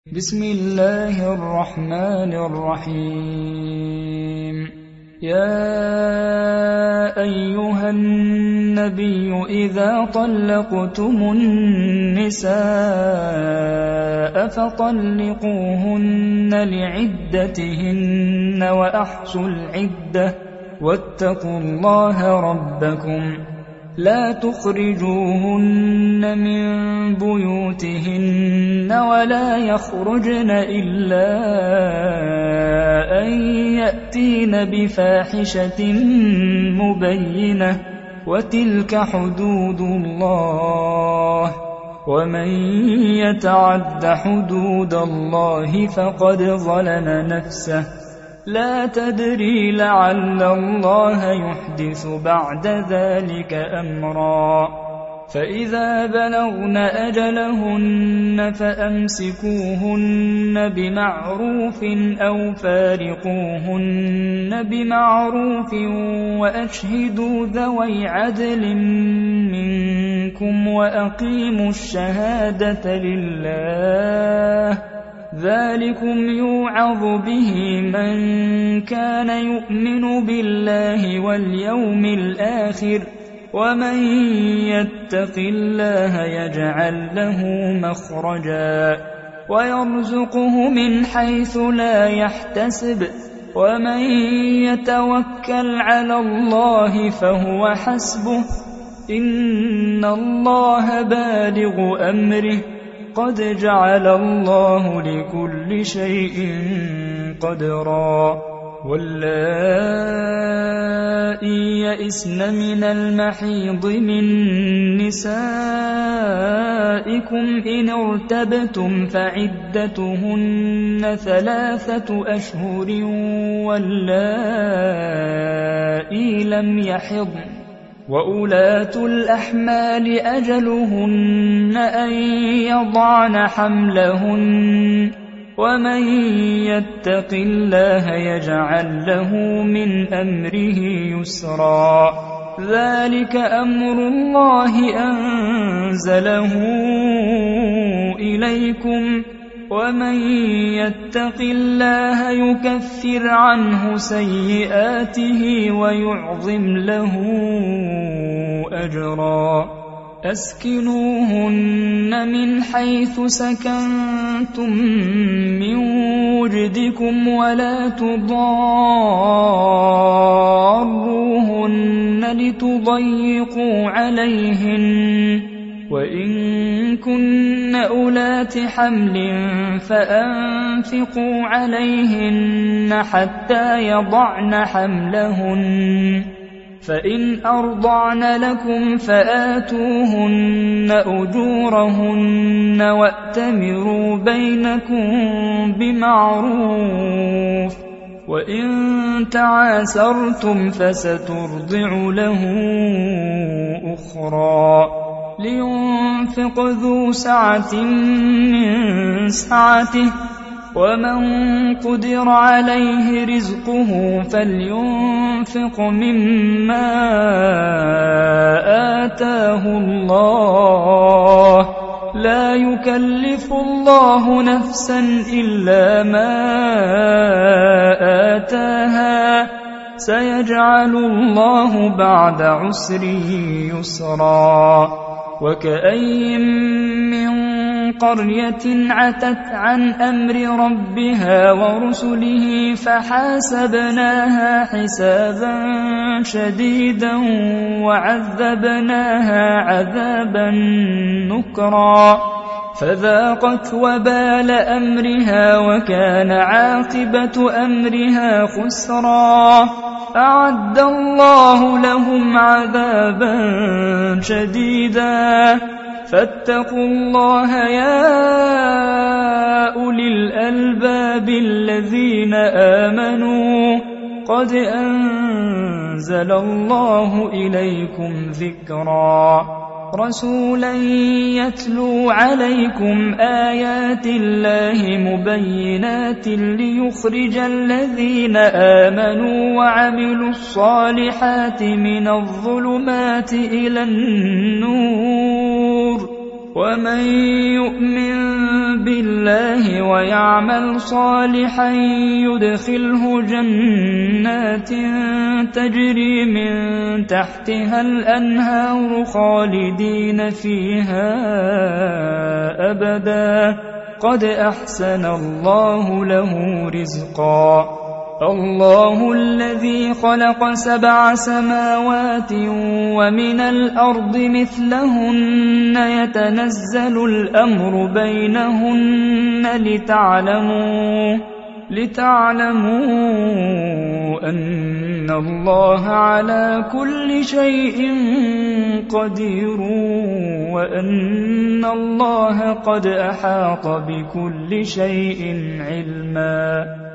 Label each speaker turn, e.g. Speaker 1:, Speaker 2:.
Speaker 1: بسم الله الرحمن الرحيم. يا أيها النبي إذا طلقتم النساء فطلقوهن لعدتهن وأحصوا العدة واتقوا الله ربكم لا تخرجوهن من بيوتهن ولا يخرجن إلا أن يأتين بفاحشة مبينة وتلك حدود الله ومن يتعد حدود الله فقد ظلم نفسه لا تدري لعل الله يحدث بعد ذلك أمرا. فإذا بلغن أجلهن فأمسكوهن بمعروف أو فارقوهن بمعروف وأشهدوا ذوي عدل منكم وأقيموا الشهادة لله ذلكم يوعظ به من كان يؤمن بالله واليوم الآخر ومن يتق الله يجعل له مخرجا ويرزقه من حيث لا يحتسب ومن يتوكل على الله فهو حسبه إن الله بالغ أمره قد جعل الله لكل شيء قدرا. واللائي يئسن من المحيض من نسائكم إن ارتبتم فعدتهن 3 أشهر واللائي لم يحضن وأولاة الأحمال أجلهن أن يضعن حملهن ومن يتق الله يجعل له من أمره يسرا ذلك أمر الله أنزله إليكم ومن يتق الله يكفر عنه سيئاته ويعظم له أجرا. أسكنوهن من حيث سكنتم من وجدكم ولا تضاروهن لتضيقوا عليهن وإن كن أولات حمل فأنفقوا عليهن حتى يضعن حملهن فإن أرضعن لكم فآتوهن أجورهن وأتمروا بينكم بمعروف وإن تعاسرتم فسترضع له أخرى لينفق ذو سعة من سعته ومن قدر عليه رزقه فلينفق مما آتاه الله لا يكلف الله نفسا إلا ما آتاها سيجعل الله بعد عسر يسرا. وكأي من قرية عتت عن أمر ربها ورسله فحاسبناها حسابا شديدا وعذبناها عذابا نكرا فذاقت وبال أمرها وكان عاقبة أمرها خسرا. أعد الله لهم عذابا شديدا فاتقوا الله يا أولي الألباب الذين آمنوا قد أنزل الله إليكم ذكرا رسولا يتلو عليكم آيات الله مبينات ليخرج الذين آمنوا وعملوا الصالحات من الظلمات إلى النور ومن يؤمن بالله ويعمل صالحا يدخله جنات تجري من تحتها الأنهار خالدين فيها أبدا قد أحسن الله له رزقا الله الذي خلق 7 سماوات ومن الأرض مثلهن يتنزل الأمر بينهن لتعلموا أن الله على كل شيء قدير وأن الله قد أحاط بكل شيء علما